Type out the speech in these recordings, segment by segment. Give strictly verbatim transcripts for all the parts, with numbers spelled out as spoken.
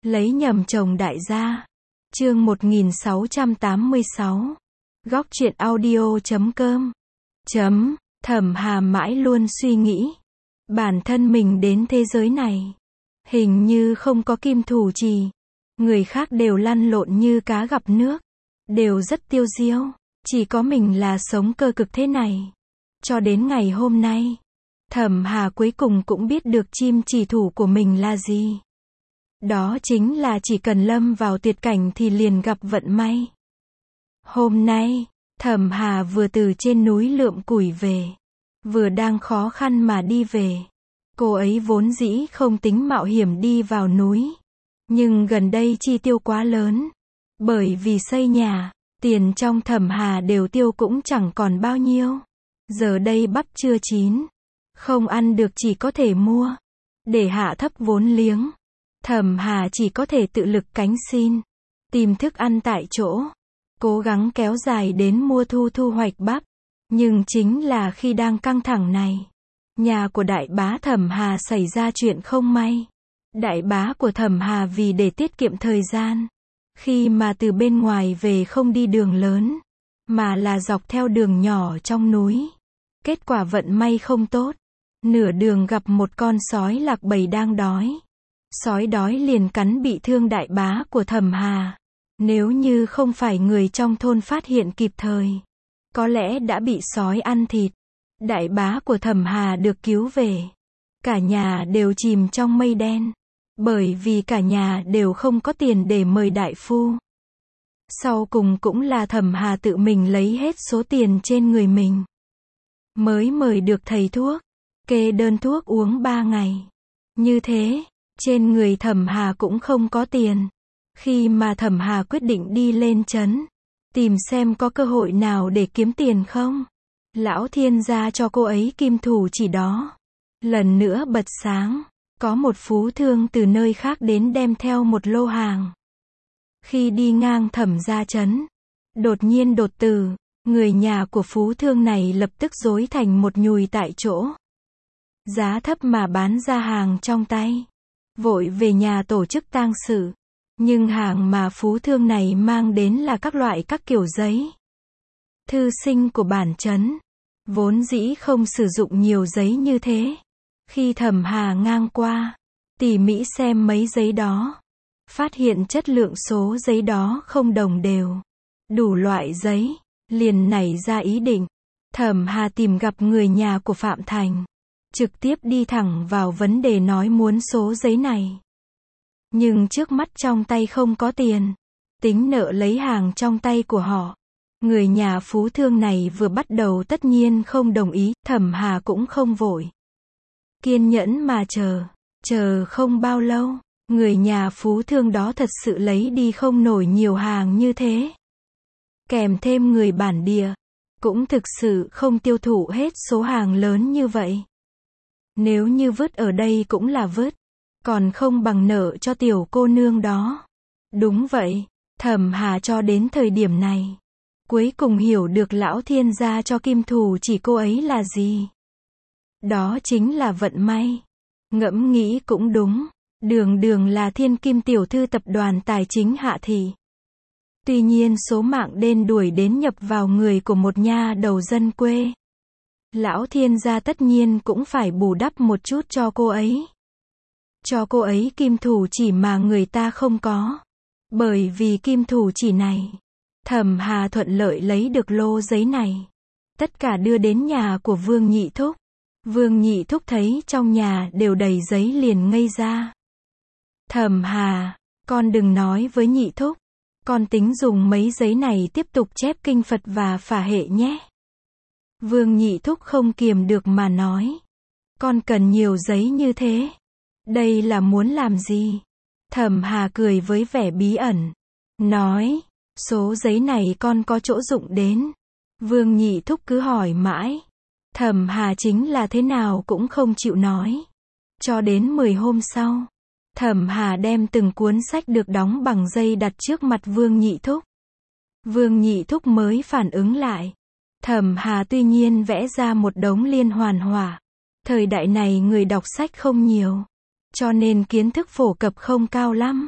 Lấy nhầm chồng đại gia. Chương một nghìn sáu trăm tám mươi sáu. Góc truyện audio chấm com. Chấm, Thẩm Hà mãi luôn suy nghĩ. Bản thân mình đến thế giới này. Hình như không có kim thủ trì. Người khác đều lăn lộn như cá gặp nước. Đều rất tiêu diêu. Chỉ có mình là sống cơ cực thế này. Cho đến ngày hôm nay. Thẩm Hà cuối cùng cũng biết được chim chỉ thủ của mình là gì. Đó chính là chỉ cần lâm vào tuyệt cảnh thì liền gặp vận may. Hôm nay, Thẩm Hà vừa từ trên núi lượm củi về. Vừa đang khó khăn mà đi về. Cô ấy vốn dĩ không tính mạo hiểm đi vào núi. Nhưng gần đây chi tiêu quá lớn. Bởi vì xây nhà, tiền trong Thẩm Hà đều tiêu cũng chẳng còn bao nhiêu. Giờ đây bắp chưa chín. Không ăn được chỉ có thể mua. Để hạ thấp vốn liếng. Thẩm Hà chỉ có thể tự lực cánh xin. Tìm thức ăn tại chỗ. Cố gắng kéo dài đến mùa thu thu hoạch bắp. Nhưng chính là khi đang căng thẳng này. Nhà của đại bá Thẩm Hà xảy ra chuyện không may. Đại bá của Thẩm Hà vì để tiết kiệm thời gian. Khi mà từ bên ngoài về không đi đường lớn. Mà là dọc theo đường nhỏ trong núi. Kết quả vận may không tốt. Nửa đường gặp một con sói lạc bầy đang đói. Sói đói liền cắn bị thương đại bá của Thẩm Hà. Nếu như không phải người trong thôn phát hiện kịp thời. Có lẽ đã bị sói ăn thịt. Đại bá của Thẩm Hà được cứu về. Cả nhà đều chìm trong mây đen. Bởi vì cả nhà đều không có tiền để mời đại phu. Sau cùng cũng là Thẩm Hà tự mình lấy hết số tiền trên người mình. Mới mời được thầy thuốc. Kê đơn thuốc uống ba ngày. Như thế, trên người Thẩm Hà cũng không có tiền. Khi mà Thẩm Hà quyết định đi lên trấn. Tìm xem có cơ hội nào để kiếm tiền không. Lão thiên gia cho cô ấy kim thủ chỉ đó. Lần nữa bật sáng. Có một phú thương từ nơi khác đến đem theo một lô hàng. Khi đi ngang Thẩm gia trấn. Đột nhiên đột tử. Người nhà của phú thương này lập tức rối thành một nhùi tại chỗ. Giá thấp mà bán ra hàng trong tay. Vội về nhà tổ chức tang sự. Nhưng hàng mà phú thương này mang đến là các loại các kiểu giấy. Thư sinh của bản trấn. Vốn dĩ không sử dụng nhiều giấy như thế. Khi Thẩm Hà ngang qua. Tỉ mỉ xem mấy giấy đó. Phát hiện chất lượng số giấy đó không đồng đều. Đủ loại giấy. Liền nảy ra ý định. Thẩm Hà tìm gặp người nhà của Phạm Thành. Trực tiếp đi thẳng vào vấn đề nói muốn số giấy này. Nhưng trước mắt trong tay không có tiền. Tính nợ lấy hàng trong tay của họ. Người nhà phú thương này vừa bắt đầu tất nhiên không đồng ý. Thẩm Hà cũng không vội. Kiên nhẫn mà chờ. Chờ không bao lâu. Người nhà phú thương đó thật sự lấy đi không nổi nhiều hàng như thế. Kèm thêm người bản địa. Cũng thực sự không tiêu thụ hết số hàng lớn như vậy. Nếu như vứt ở đây cũng là vứt. Còn không bằng nợ cho tiểu cô nương đó. Đúng vậy. Thẩm Hà cho đến thời điểm này. Cuối cùng hiểu được lão thiên gia cho kim thủ chỉ cô ấy là gì. Đó chính là vận may. Ngẫm nghĩ cũng đúng. Đường đường là thiên kim tiểu thư tập đoàn tài chính Hạ Thị. Tuy nhiên số mạng đen đuổi đến nhập vào người của một nha đầu dân quê. Lão thiên gia tất nhiên cũng phải bù đắp một chút cho cô ấy. Cho cô ấy kim thủ chỉ mà người ta không có. Bởi vì kim thủ chỉ này. Thẩm Hà thuận lợi lấy được lô giấy này. Tất cả đưa đến nhà của Vương Nhị Thúc. Vương Nhị Thúc thấy trong nhà đều đầy giấy liền ngây ra. Thẩm Hà, con đừng nói với Nhị Thúc. Con tính dùng mấy giấy này tiếp tục chép kinh Phật và phả hệ nhé. Vương Nhị Thúc không kiềm được mà nói. Con cần nhiều giấy như thế. Đây là muốn làm gì? Thẩm Hà cười với vẻ bí ẩn. Nói, số giấy này con có chỗ dụng đến. Vương Nhị Thúc cứ hỏi mãi. Thẩm Hà chính là thế nào cũng không chịu nói. Cho đến mười hôm sau. Thẩm Hà đem từng cuốn sách được đóng bằng dây đặt trước mặt Vương Nhị Thúc. Vương Nhị Thúc mới phản ứng lại. Thẩm Hà tuy nhiên vẽ ra một đống liên hoàn họa. Thời đại này người đọc sách không nhiều. Cho nên kiến thức phổ cập không cao lắm.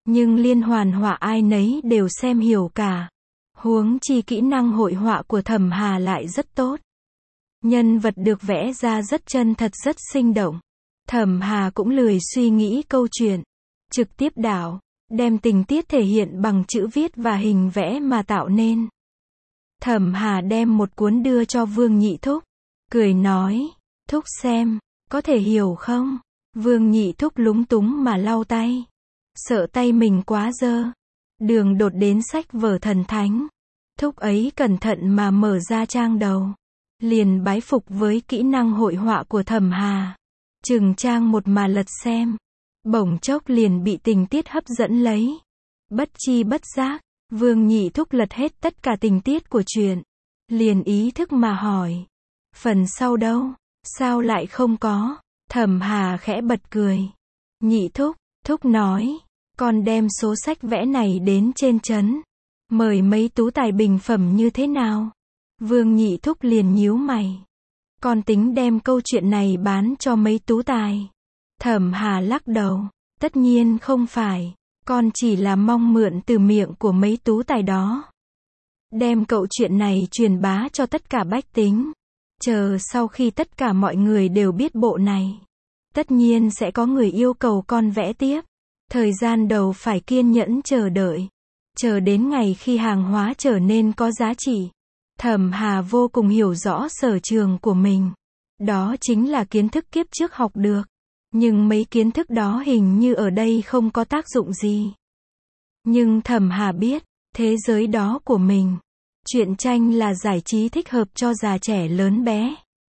Nhưng liên hoàn họa ai nấy đều xem hiểu cả. Huống chi kỹ năng hội họa của Thẩm Hà lại rất tốt. Nhân vật được vẽ ra rất chân thật, rất sinh động. Thẩm Hà cũng lười suy nghĩ câu chuyện. Trực tiếp đảo, đem tình tiết thể hiện bằng chữ viết và hình vẽ mà tạo nên. Thẩm Hà đem một cuốn đưa cho Vương Nhị Thúc. Cười nói, Thúc xem, có thể hiểu không? Vương Nhị Thúc lúng túng mà lau tay. Sợ tay mình quá dơ. Đường đột đến sách vở thần thánh. Thúc ấy cẩn thận mà mở ra trang đầu. Liền bái phục với kỹ năng hội họa của Thẩm Hà. Chừng trang một mà lật xem. Bỗng chốc liền bị tình tiết hấp dẫn lấy. Bất chi bất giác, Vương Nhị Thúc lật hết tất cả tình tiết của chuyện. Liền ý thức mà hỏi. Phần sau đâu? Sao lại không có? Thẩm Hà khẽ bật cười. Nhị Thúc, Thúc nói. Con đem số sách vẽ này đến trên trấn. Mời mấy tú tài bình phẩm như thế nào? Vương Nhị Thúc liền nhíu mày. Con tính đem câu chuyện này bán cho mấy tú tài. Thẩm Hà lắc đầu. Tất nhiên không phải. Con chỉ là mong mượn từ miệng của mấy tú tài đó. Đem câu chuyện này truyền bá cho tất cả bách tính. Chờ sau khi tất cả mọi người đều biết bộ này. Tất nhiên sẽ có người yêu cầu con vẽ tiếp. Thời gian đầu phải kiên nhẫn chờ đợi. Chờ đến ngày khi hàng hóa trở nên có giá trị. Thẩm Hà vô cùng hiểu rõ sở trường của mình. Đó chính là kiến thức kiếp trước học được. Nhưng mấy kiến thức đó hình như ở đây không có tác dụng gì. Nhưng Thẩm Hà biết, thế giới đó của mình. Truyện tranh là giải trí thích hợp cho già trẻ lớn bé.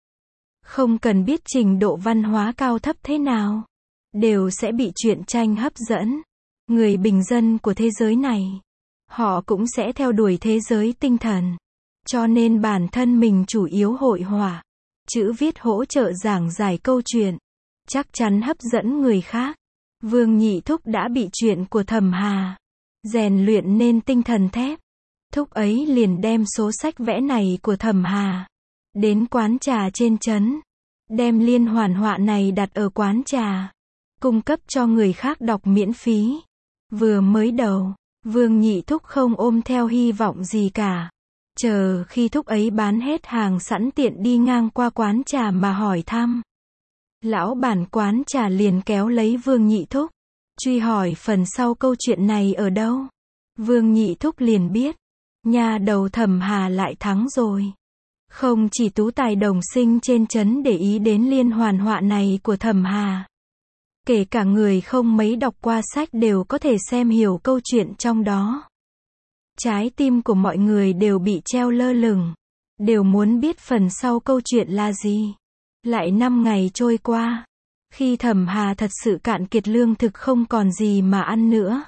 Không cần biết trình độ văn hóa cao thấp thế nào. Đều sẽ bị truyện tranh hấp dẫn. Người bình dân của thế giới này. Họ cũng sẽ theo đuổi thế giới tinh thần. Cho nên bản thân mình chủ yếu hội họa. Chữ viết hỗ trợ giảng giải câu chuyện. Chắc chắn hấp dẫn người khác. Vương Nhị Thúc đã bị chuyện của Thẩm Hà rèn luyện nên tinh thần thép. Thúc ấy liền đem số sách vẽ này của Thẩm Hà đến quán trà trên trấn. Đem liên hoàn họa này đặt ở quán trà. Cung cấp cho người khác đọc miễn phí. Vừa mới đầu, Vương Nhị Thúc không ôm theo hy vọng gì cả. Chờ khi thúc ấy bán hết hàng sẵn tiện đi ngang qua quán trà mà hỏi thăm. Lão bản quán trà liền kéo lấy Vương Nhị Thúc. Truy hỏi phần sau câu chuyện này ở đâu. Vương Nhị Thúc liền biết. Nhà đầu Thẩm Hà lại thắng rồi. Không chỉ tú tài đồng sinh trên trấn để ý đến liên hoàn họa này của Thẩm Hà. Kể cả người không mấy đọc qua sách đều có thể xem hiểu câu chuyện trong đó. Trái tim của mọi người đều bị treo lơ lửng. Đều muốn biết phần sau câu chuyện là gì. Lại năm ngày trôi qua. Khi Thẩm Hà thật sự cạn kiệt lương thực không còn gì mà ăn nữa.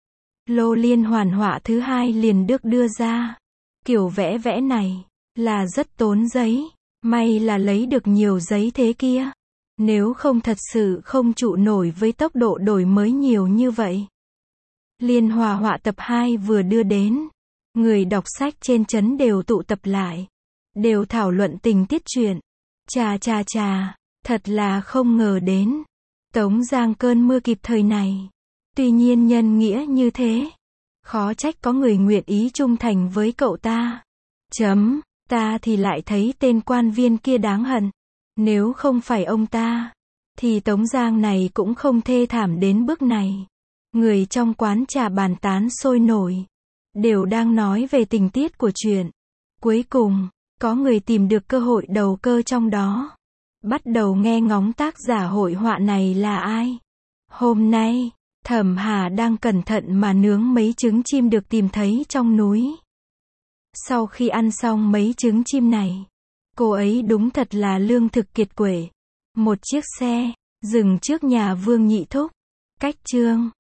Lô liên hoàn họa thứ hai liền được đưa ra. Kiểu vẽ vẽ này là rất tốn giấy. May là lấy được nhiều giấy thế kia. Nếu không thật sự không trụ nổi với tốc độ đổi mới nhiều như vậy. Liên hòa họa tập hai vừa đưa đến. Người đọc sách trên trấn đều tụ tập lại. Đều thảo luận tình tiết truyện. Chà chà chà, thật là không ngờ đến. Tống Giang cơn mưa kịp thời này. Tuy nhiên nhân nghĩa như thế. Khó trách có người nguyện ý trung thành với cậu ta. Chấm, ta thì lại thấy tên quan viên kia đáng hận. Nếu không phải ông ta, thì Tống Giang này cũng không thê thảm đến bước này. Người trong quán trà bàn tán sôi nổi. Đều đang nói về tình tiết của chuyện. Cuối cùng, có người tìm được cơ hội đầu cơ trong đó. Bắt đầu nghe ngóng tác giả hội họa này là ai. Hôm nay, Thẩm Hà đang cẩn thận mà nướng mấy trứng chim được tìm thấy trong núi. Sau khi ăn xong mấy trứng chim này, cô ấy đúng thật là lương thực kiệt quệ. Một chiếc xe dừng trước nhà Vương Nhị Thúc. Cách chương